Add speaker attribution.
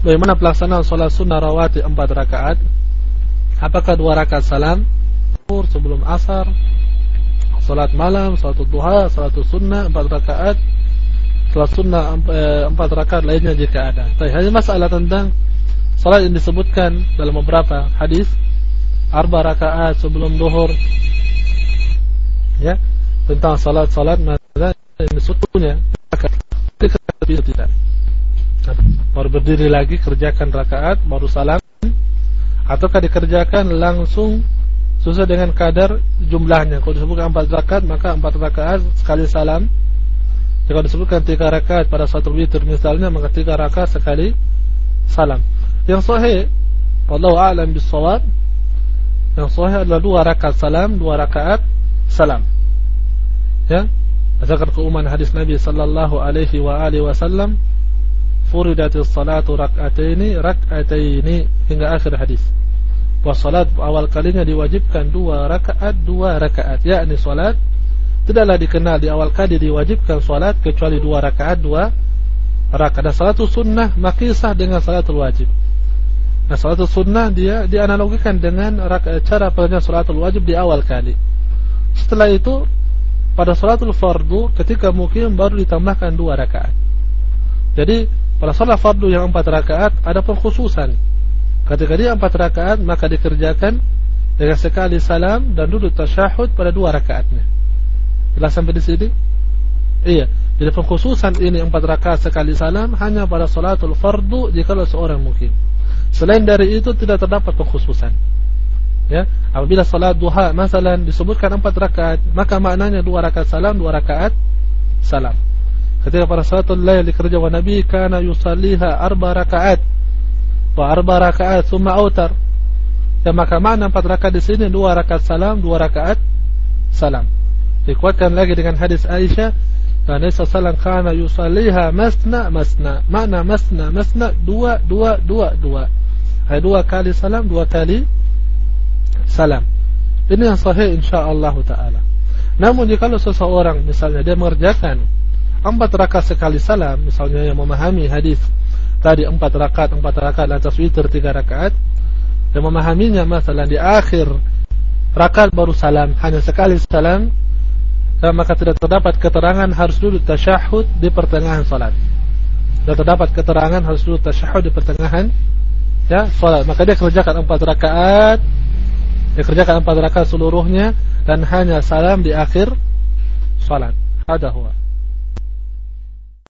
Speaker 1: Bagaimana pelaksanaan sholat sunnah rawatib 4 rakaat? Apakah 2 rakaat salam sebelum asar, sholat malam, sholat duha, sholat sunnah 4 rakaat, sholat sunnah 4 rakaat lainnya jika ada. Tapi hanya masalah tentang sholat yang disebutkan dalam beberapa hadis, 4 rakaat sebelum duhur, ya, tentang sholat maka yang disebutnya tidak. Baru berdiri lagi kerjakan rakaat baru salam, ataukah dikerjakan langsung sesuai dengan kadar jumlahnya. Kalau disebutkan 4 rakaat maka 4 rakaat sekali salam. Jika disebutkan 3 rakaat pada satu witir misalnya, maka 3 rakaat sekali salam. Yang sahih, wallahu a'lam bis-shawab, yang sahih adalah 2 rakaat salam, 2 rakaat salam. Ya, berdasarkan keumuman hadis Nabi sallallahu alaihi wa alihi wasallam, furidatis salatu rak'ataini hingga akhir hadis. Bahwa salat awal kalinya diwajibkan 2 rakaat, yakni salat tidaklah dikenal di awal kali diwajibkan salat kecuali 2 rakaat. Dan salatul sunnah makisah dengan salatul wajib. Nah, salatul sunnah dia dianalogikan dengan cara pelaksanaan salatul wajib di awal kali. Setelah itu pada salatul fardu ketika mukim baru ditambahkan 2 rakaat. Jadi pada salat fardu yang 4 rakaat ada pengkhususan. Ketika dia 4 rakaat maka dikerjakan dengan sekali salam dan duduk tasyahud pada 2 rakaatnya. Jelas sampai di sini? Iya. Jadi pengkhususan ini 4 rakaat sekali salam hanya pada salatul fardu jika seorang mukim. Selain dari itu tidak terdapat pengkhususan. Ya, apabila salat duha masalan disebutkan 4 rakaat, maka maknanya 2 rakaat salam, 2 rakaat salam. Ketika pada salatul lail dikerjakan Nabi kana yusalliha 4 rakaat wa 4 rakaat thumma autar. Ya, maka makna 4 rakaat di sini 2 rakaat salam, 2 rakaat salam. Dikuatkan lagi dengan hadis Aisyah, Nabi sallallahu kana yusalliha masna. Makna masna 2. Ada 2 kali salam, 2 kali salam. Ini yang sahih insyaallah taala. Namun jika seseorang misalnya dia mengerjakan 4 rakaat sekali salam, misalnya yang memahami hadis tadi 4 rakaat lantas witir 3 rakaat, dan memahaminya masalah di akhir rakaat baru salam, hanya sekali salam, maka tidak terdapat keterangan harus duduk tasyahud di pertengahan salat. Tidak terdapat keterangan harus duduk tasyahud di pertengahan ya salat. Maka dia kerjakan 4 rakaat, seluruhnya dan hanya salam di akhir salat. Ada huwa.